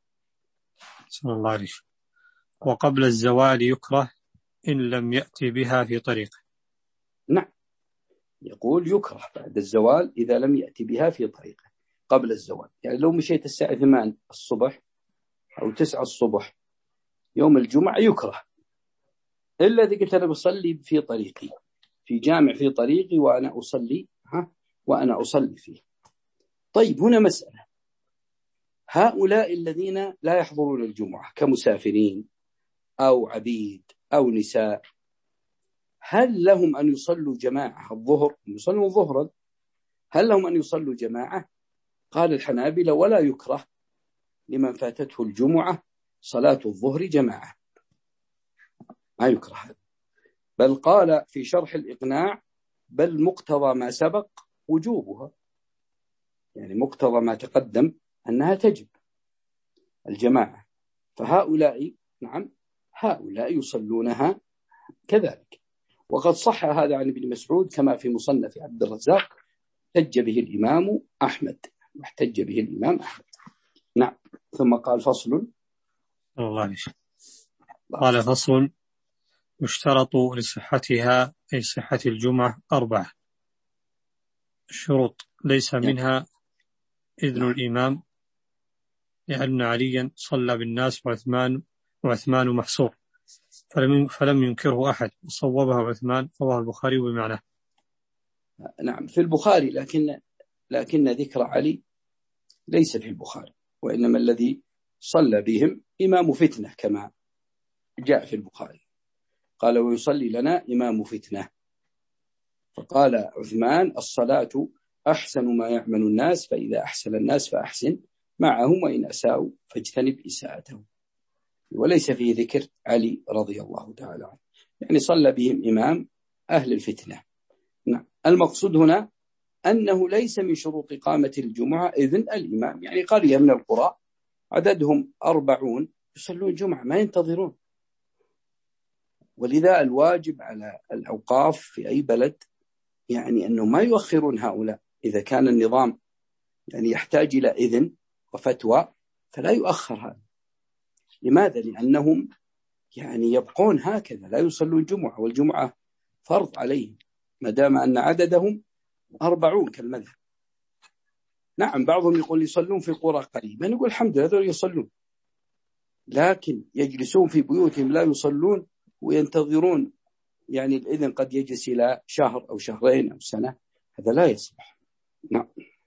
صلى الله عليه. وقبل الزوال يكره إن لم يأتي بها في طريقه. نعم، يقول يكره بعد الزوال إذا لم يأتي بها في طريقه قبل الزوال. يعني لو مشيت الساعة ثمان الصبح أو تسعة الصبح يوم الجمعة يكره، إلا إذا قلت أنا بصلي في طريقي، في جامع في طريقي وأنا أصلي ها وأنا أصلي فيه. طيب هنا مسألة، هؤلاء الذين لا يحضرون الجمعة كمسافرين أو عبيد أو نساء، هل لهم أن يصلوا جماعة الظهر؟ يصلوا ظهرا، هل لهم أن يصلوا جماعة؟ قال الحنابلة ولا يكره لمن فاتته الجمعة صلاة الظهر جماعة، ما يكره هذا. بل قال في شرح الإقناع بل مقتضى ما سبق وجوبها، يعني مقتضى ما تقدم أنها تجب الجماعة، فهؤلاء نعم هؤلاء يصلونها كذلك. وقد صح هذا عن ابن مسعود كما في مصنف عبد الرزاق، احتج به الإمام أحمد، واحتج به الإمام أحمد. نعم. ثم قال فصل. الله عليه. قال فصل يشترط لصحتها أي صحة الجمعة أربعة شروط ليس منها إذن الإمام، لأن عليا صلى بالناس وعثمان وعثمان محصور فلم, فلم ينكره أحد وصوبه عثمان، رواه البخاري بمعنى. نعم في البخاري، لكن لكن ذكر علي ليس في البخاري، وإنما الذي صلى بهم إمام فتنة كما جاء في البخاري، قال ويصلي لنا إمام فتنة، فقال عثمان الصلاة أحسن ما يعمل الناس، فإذا أحسن الناس فأحسن معهم، وإن أساءوا فاجتنب إساءتهم. وليس فيه ذكر علي رضي الله تعالى عنه، يعني صلى بهم إمام أهل الفتنة. نعم. المقصود هنا أنه ليس من شروط إقامة الجمعة إذن الإمام، يعني قرية من القرى عددهم أربعون يصلون جمعة ما ينتظرون. ولذا الواجب على الأوقاف في أي بلد يعني أنه ما يؤخرون هؤلاء، إذا كان النظام يعني يحتاج إلى إذن وفتوى فلا يؤخر هذا. لماذا؟ لأنهم يعني يبقون هكذا لا يصلون جمعة، والجمعة فرض عليهم ما دام أن عددهم أربعون كالمذهب. نعم بعضهم يقول يصلون في قرى قريبة، نقول الحمد لله هذول يصلون، لكن يجلسون في بيوتهم لا يصلون وينتظرون يعني الإذن قد يجلس إلى شهر أو شهرين أو سنة، هذا لا يصلح. نعم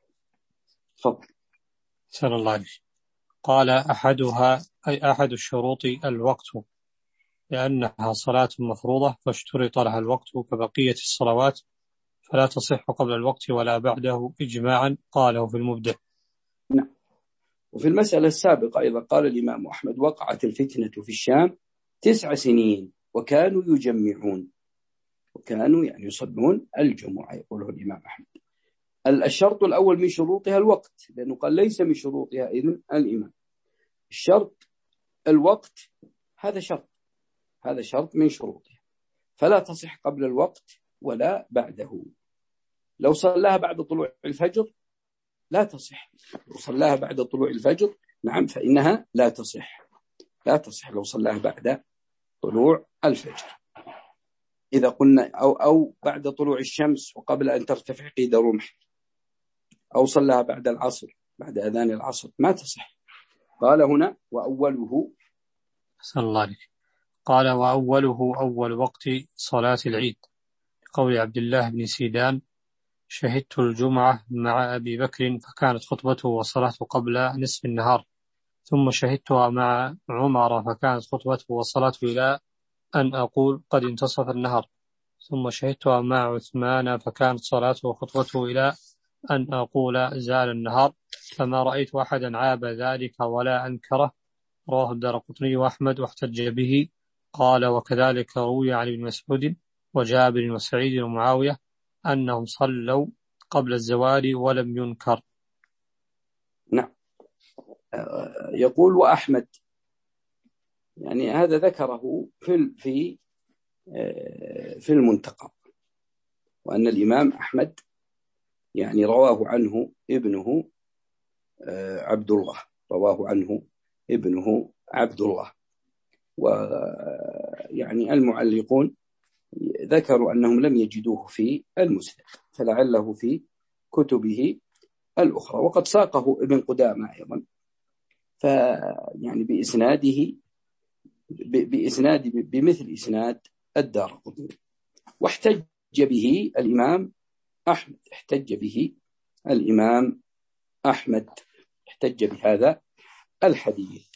تفضل. سأل الله عليك. قال أحدها أي أحد الشروط الوقت، لأنها صلاة مفروضة فاشترط لها الوقت كبقية الصلوات، فلا تصح قبل الوقت ولا بعده إجماعا، قاله في المبدع. نعم. وفي المسألة السابقة أيضا قال الإمام أحمد وقعت الفتنة في الشام تسع سنين وكانوا يجمعون، وكانوا يعني يصلون الجمعة، يقوله الإمام أحمد. الشرط الأول من شروطها الوقت، لأنه قال ليس من شروطها إذن الإمام. الشرط الوقت، هذا شرط، هذا شرط من شروطها، فلا تصح قبل الوقت ولا بعده. لو صلاها بعد طلوع الفجر لا تصح، لو صلاها بعد طلوع الفجر نعم فإنها لا تصح، لا تصح لو صلاها بعد طلوع الفجر. إذا قلنا أو, أو بعد طلوع الشمس وقبل أن ترتفع قيد رمح، أو صلاها بعد العصر بعد أذان العصر ما تصح. قال هنا وأوله. صلى الله عليه. قال وأوله أول وقت صلاة العيد، قول عبد الله بن سيدان شهدت الجمعة مع أبي بكر فكانت خطبته وصلاته قبل نصف النهار، ثم شهدتها مع عمر فكانت خطبته وصلاته إلى أن أقول قد انتصف النهار، ثم شهدتها مع عثمان فكانت صلاته وخطبته إلى أن أقول زال النهار، فما رأيت أحدا عاب ذلك ولا أنكره. رواه الدارقطني وأحمد واحتج به. قال وكذلك روي عن ابن مسعود وجابر وسعيد ومعاوية أنهم صلوا قبل الزوال ولم ينكر. نعم. يقول وأحمد، يعني هذا ذكره في في في المنتقى، وأن الإمام أحمد يعني رواه عنه ابنه عبد الله، رواه عنه ابنه عبد الله. ويعني المعلقون ذكروا أنهم لم يجدوه في المسند، فلعله في كتبه الأخرى، وقد ساقه ابن قدامة أيضا، فيعني بإسناده بإسناد بمثل إسناد الدارقطني. واحتج به الإمام أحمد، احتج به الإمام أحمد احتج بهذا الحديث.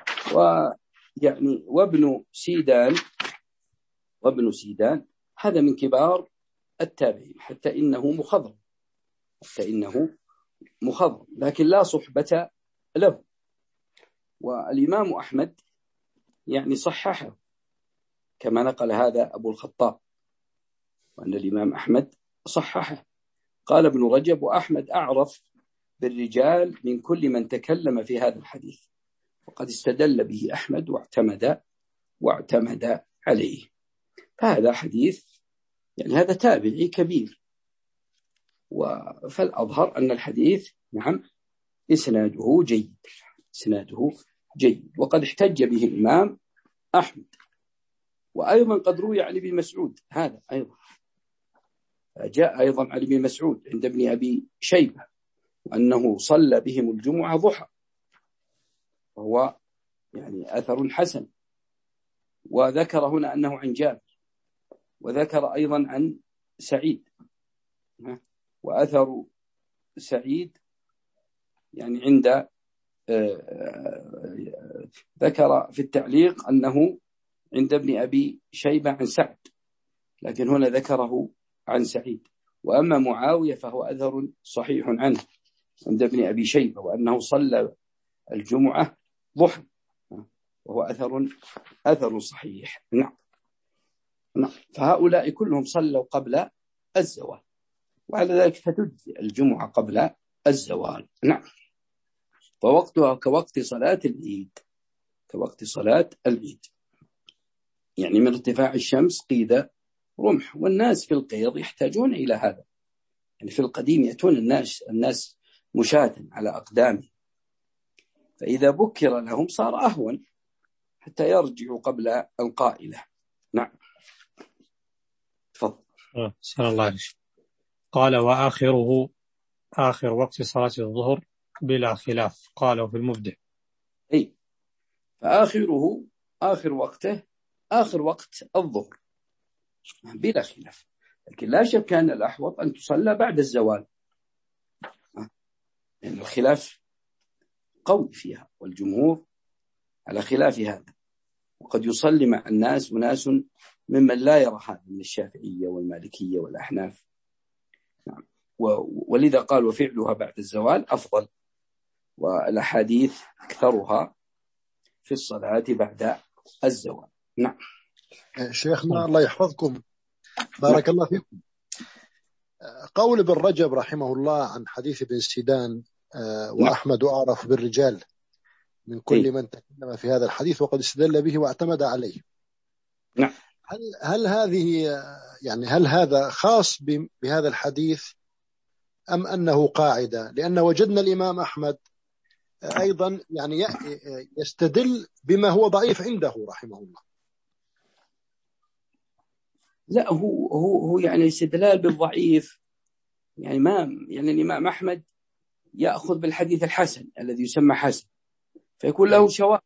ويعني وابن سيدان وابن سيدان هذا من كبار التابعين، حتى إنه مخضرم، حتى إنه مخضرم لكن لا صحبة له. والإمام أحمد يعني صححه كما نقل هذا أبو الخطاب، وأن الإمام أحمد صححه. قال ابن رجب وأحمد أعرف بالرجال من كل من تكلم في هذا الحديث، وقد استدل به أحمد واعتمد واعتمد عليه. فهذا حديث يعني هذا تابعي كبير، فالأظهر أن الحديث نعم إسناده جيد، إسناده جيد. وقد احتج به الإمام أحمد. وأيضا قد روي عن ابن مسعود هذا أيضا، جاء أيضا عن ابن مسعود عند ابن أبي شيبة أنه صلى بهم الجمعة ضحى، وهو يعني أثر حسن. وذكر هنا أنه عن جابر، وذكر أيضا عن سعيد، وأثر سعيد يعني عند ذكر في التعليق أنه عند ابن أبي شيبة عن سعد، لكن هنا ذكره عن سعيد. وأما معاوية فهو أثر صحيح عنه عند ابن أبي شيبة، وأنه صلى الجمعة ضحى، وهو أثر أثر صحيح. نعم. نعم. فهؤلاء كلهم صلوا قبل الزوال، وعلى ذلك فتجزئ الجمعة قبل الزوال. نعم. فوقتها كوقت صلاة العيد، كوقت صلاة العيد، يعني من ارتفاع الشمس قيد رمح، والناس في القيض يحتاجون إلى هذا. يعني في القديم يأتون الناس الناس مشاة على أقدامهم، فإذا بكر لهم صار أهون حتى يرجعوا قبل القائلة. نعم. تفضل. صلى الله عليه وسلم. قال وآخره آخر وقت صلاة الظهر بلا خلاف، قاله في المبدع. أي فآخره آخر وقته آخر وقت الظهر بلا خلاف، لكن لا شك أن الأحوط أن تصلى بعد الزوال، لأن الخلاف قوي فيها والجمهور على خلاف هذا، وقد يصلي مع الناس وناس ممن لا يرى هذا من الشافعية والمالكية والأحناف. نعم. ولذا قال وفعلها بعد الزوال أفضل، والأحاديث أكثرها في الصلاة بعد الزوال. نعم. شيخنا الله يحفظكم، بارك الله فيكم. قول ابن رجب رحمه الله عن حديث ابن سيدان وأحمد أعرف بالرجال من كل من تكلم في هذا الحديث وقد استدل به واعتمد عليه. نعم. هل هل هذه يعني هل هذا خاص بهذا الحديث أم أنه قاعدة؟ لأن وجدنا الإمام أحمد أيضا يعني يستدل بما هو ضعيف عنده رحمه الله. لا، هو هو هو يعني استدلال بالضعيف، يعني ما يعني الإمام أحمد يأخذ بالحديث الحسن الذي يسمى حسن، فيكون له شواهد.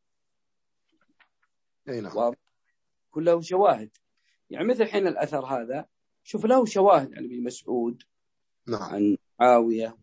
أي نعم. كله شواهد، يعني مثل حين الأثر هذا شوف له شواهد عن ابن مسعود. نعم. عن معاوية.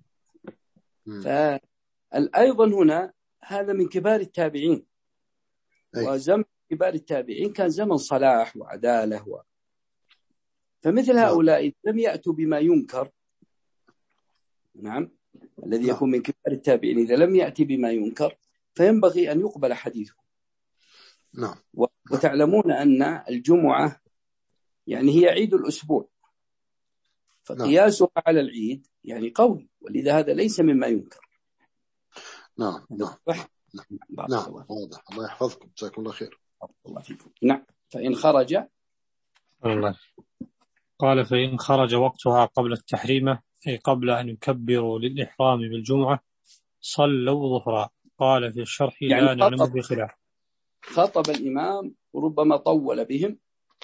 فأيضا هنا هذا من كبار التابعين. أي. وزمن كبار التابعين كان زمن صلاح وعدالة و... فمثل هؤلاء نعم. لم يأتوا بما ينكر. نعم. الذي نعم. يكون من كبار التابعين إذا لم يأتي بما ينكر فينبغي أن يقبل حديثه. نعم. وتعلمون أن الجمعة يعني هي عيد الأسبوع، فقياسها نعم. على العيد يعني قوي، ولذا هذا ليس مما ينكر. نعم. نعم. نعم. نعم. واضح. الله يحفظكم، جزاكم الله خير. الله فيكم. نعم. فإن خرج الله قال فإن خرج وقتها قبل التحريمة، أي قبل أن يكبروا للإحرام بالجمعة، صلوا ظهرا. قال في الشرح يعني لا نعلم بخلاف. خطب الإمام وربما طول بهم،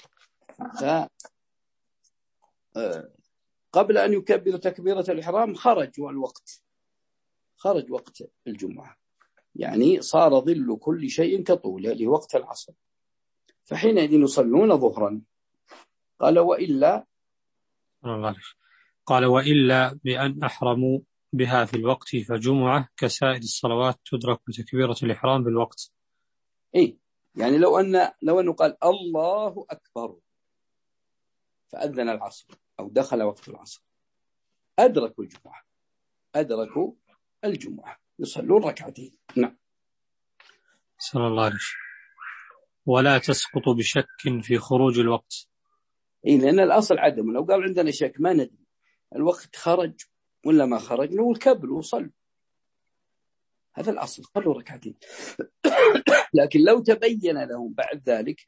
فقبل أن يكبر تكبيرة الإحرام خرج الوقت، خرج وقت الجمعة، يعني صار ظل كل شيء كطوله لوقت العصر، فحينئذ يصلون ظهرا. قال وإلا قال وإلا بأن أحرموا بها في الوقت فجمعة كسائر الصلوات تدرك بتكبيرة الإحرام بالوقت. إيه، يعني لو أن لو أنه قال الله أكبر فأذن العصر أو دخل وقت العصر أدركوا الجمعة، أدركوا الجمعة يصلون ركعتين. نعم. صلى الله عليه وسلم. ولا تسقط بشك في خروج الوقت. إيه، لأن الأصل عدم. لو قال عندنا شك ما ندري الوقت خرج ولا ما خرج، نقول كبروا وصلوا، هذا الأصل، صلوا ركعتين. لكن لو تبين لهم بعد ذلك،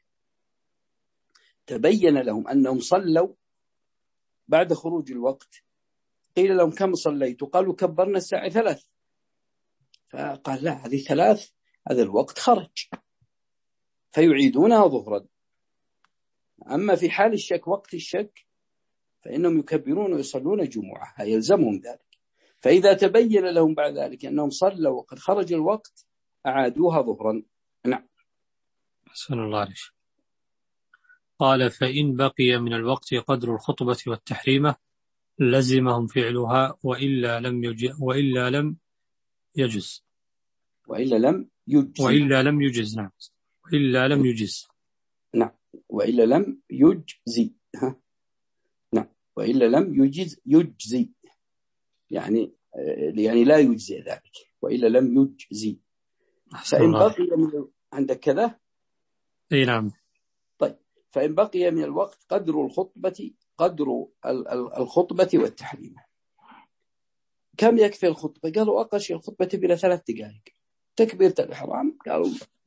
تبين لهم أنهم صلوا بعد خروج الوقت، قيل لهم كم صليتوا؟ قالوا كبرنا الساعة ثلاث، فقال لا، هذه ثلاث، هذا الوقت خرج، فيعيدونها ظهرا. أما في حال الشك، وقت الشك، فإنهم يكبرون ويصلون جمعة، يلزمهم ذلك. فإذا تبين لهم بعد ذلك أنهم صلوا وقد خرج الوقت أعادوها ظهرا. نعم. حسن الله عليه. قال فإن بقي من الوقت قدر الخطبة والتحريمة لزمهم فعلها وإلا لم يجز وإلا لم يجز وإلا لم يجز وإلا لم يجز نعم وإلا لم يجز نعم وإلا لم يجزي ها نعم وإلا لم يجز يجزي يعني يعني لا يجزي ذلك، وإلا لم يجزي. فإن بقي من عندك كذا؟ اي نعم. طيب، فإن بقي من الوقت قدر الخطبة قدر الخطبة والتحريم. كم يكفي الخطبة؟ قالوا أقل شيء الخطبة بلا ثلاث دقائق. تكبيرة الإحرام قالوا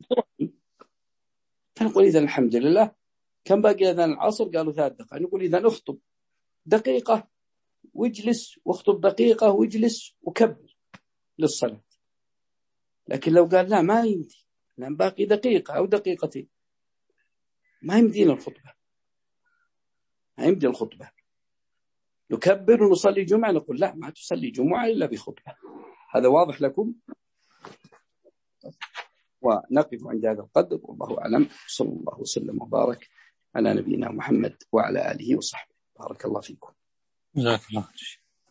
فنقول إذا الحمد لله. كم باقي أذان العصر؟ قالوا ثلاث دقائق. نقول إذا أخطب دقيقة واجلس، واخطب دقيقة واجلس وكبر للصلاة. لكن لو قال لا ما يمدي، لأن باقي دقيقة أو دقيقتين، ما يمدينا الخطبة، ما يمدي الخطبة. نكبر ونصلي جمعة، نقول لا ما تصلي جمعة إلا بخطبة. هذا واضح لكم؟ ونقف عند هذا القدر، والله أعلم. صلى الله وسلم وبارك على نبينا محمد وعلى آله وصحبه. بارك الله فيكم. جزاك الله خير.